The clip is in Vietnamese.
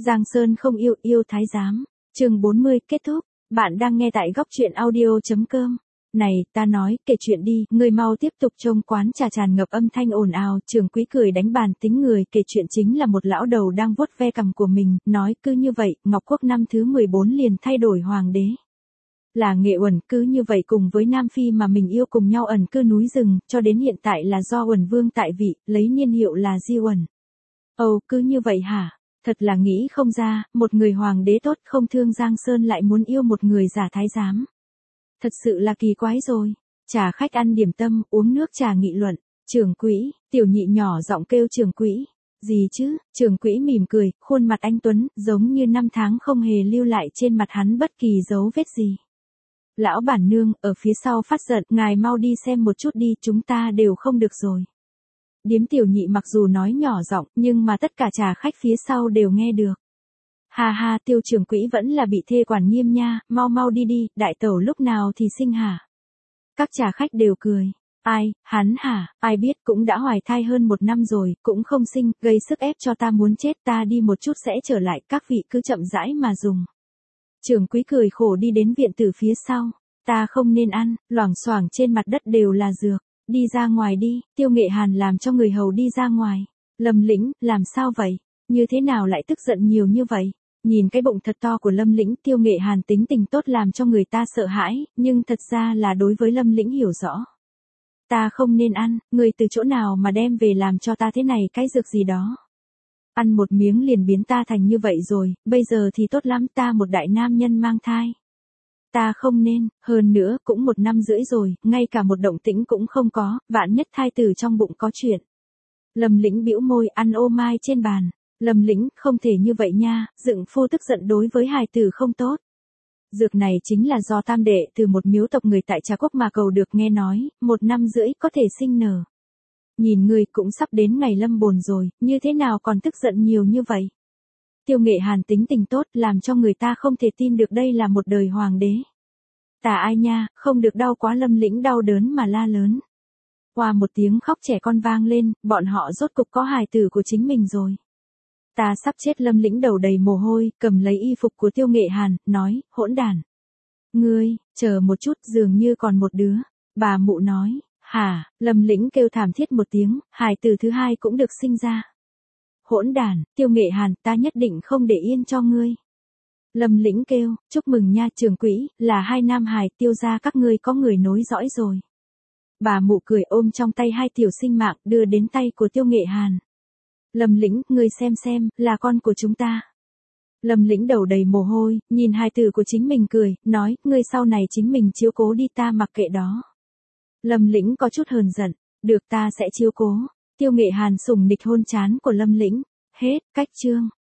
Giang Sơn không yêu, yêu thái giám. Chương 40 kết thúc. Bạn đang nghe tại góc truyện audio.com. Này, ta nói, kể chuyện đi, người mau tiếp tục. Trong quán trà tràn ngập âm thanh ồn ào, Trưởng Quỹ cười đánh bàn tính người, kể chuyện chính là một lão đầu đang vuốt ve cằm của mình, nói cứ như vậy, Ngọc Quốc năm thứ 14 liền thay đổi hoàng đế. Là Nghệ Uẩn, cứ như vậy cùng với Nam Phi mà mình yêu cùng nhau ẩn cư núi rừng, cho đến hiện tại là do Uẩn Vương tại vị, lấy niên hiệu là Di Uẩn. Ồ, cứ như vậy hả? Thật là nghĩ không ra, một người hoàng đế tốt không thương Giang Sơn lại muốn yêu một người giả thái giám. Thật sự là kỳ quái rồi. Trà khách ăn điểm tâm, uống nước trà nghị luận. Trưởng Quỹ, Tiểu Nhị nhỏ giọng kêu Trưởng Quỹ. Gì chứ? Trưởng Quỹ mỉm cười, khuôn mặt anh tuấn, giống như năm tháng không hề lưu lại trên mặt hắn bất kỳ dấu vết gì. Lão bản nương, ở phía sau phát giận, ngài mau đi xem một chút đi, chúng ta đều không được rồi. Điếm Tiểu Nhị mặc dù nói nhỏ giọng, nhưng mà tất cả trà khách phía sau đều nghe được. Ha ha, Tiêu Trưởng Quỹ vẫn là bị thê quản nghiêm nha, mau mau đi đi, đại tẩu lúc nào thì sinh hả? Các trà khách đều cười. Ai, hắn hả, ai biết, cũng đã hoài thai hơn 1 năm rồi, cũng không sinh, gây sức ép cho ta muốn chết, ta đi một chút sẽ trở lại, các vị cứ chậm rãi mà dùng. Trưởng Quỹ cười khổ đi đến viện tử phía sau. Ta không nên ăn, loảng xoảng trên mặt đất đều là dược. Đi ra ngoài đi, Tiêu Nghệ Hàn làm cho người hầu đi ra ngoài. Lâm Lĩnh, làm sao vậy? Như thế nào lại tức giận nhiều như vậy? Nhìn cái bụng thật to của Lâm Lĩnh, Tiêu Nghệ Hàn tính tình tốt làm cho người ta sợ hãi, nhưng thật ra là đối với Lâm Lĩnh hiểu rõ. Ta không nên ăn, người từ chỗ nào mà đem về làm cho ta thế này cái dược gì đó. Ăn một miếng liền biến ta thành như vậy rồi, bây giờ thì tốt lắm, ta một đại nam nhân mang thai. Ta không nên, hơn nữa, cũng 1 năm rưỡi rồi, ngay cả một động tĩnh cũng không có, vạn nhất thai tử trong bụng có chuyện. Lâm Lĩnh bĩu môi ăn ô mai trên bàn. Lâm Lĩnh, không thể như vậy nha, Dượng phu tức giận đối với hài tử không tốt. Dược này chính là do tam đệ từ một miếu tộc người tại Trà Quốc mà cầu được, nghe nói, 1 năm rưỡi có thể sinh nở. Nhìn người cũng sắp đến ngày lâm bồn rồi, như thế nào còn tức giận nhiều như vậy? Tiêu Nghệ Hàn tính tình tốt làm cho người ta không thể tin được đây là một đời hoàng đế. Tà ai nha, không được đau quá. Lâm Lĩnh đau đớn mà la lớn. Qua một tiếng khóc trẻ con vang lên, bọn họ rốt cục có hài tử của chính mình rồi. Ta sắp chết. Lâm Lĩnh đầu đầy mồ hôi, cầm lấy y phục của Tiêu Nghệ Hàn, nói, hỗn đản. Ngươi, chờ một chút, dường như còn một đứa. Bà mụ nói, hả, Lâm Lĩnh kêu thảm thiết một tiếng, hài tử thứ hai cũng được sinh ra. Hỗn đản, Tiêu Nghệ Hàn, ta nhất định không để yên cho ngươi. Lâm Lĩnh kêu, chúc mừng nha Trưởng Quỹ, là 2 nam hài, Tiêu gia các ngươi có người nối dõi rồi. Bà mụ cười ôm trong tay 2 tiểu sinh mạng đưa đến tay của Tiêu Nghệ Hàn. Lâm Lĩnh, ngươi xem, là con của chúng ta. Lâm Lĩnh đầu đầy mồ hôi, nhìn hài tử của chính mình cười, nói, ngươi sau này chính mình chiếu cố đi, ta mặc kệ đó. Lâm Lĩnh có chút hờn giận, được ta sẽ chiếu cố. Tiêu Nghệ Hàn sủng nịch hôn trán của Lâm Lĩnh. Hết, cách chương.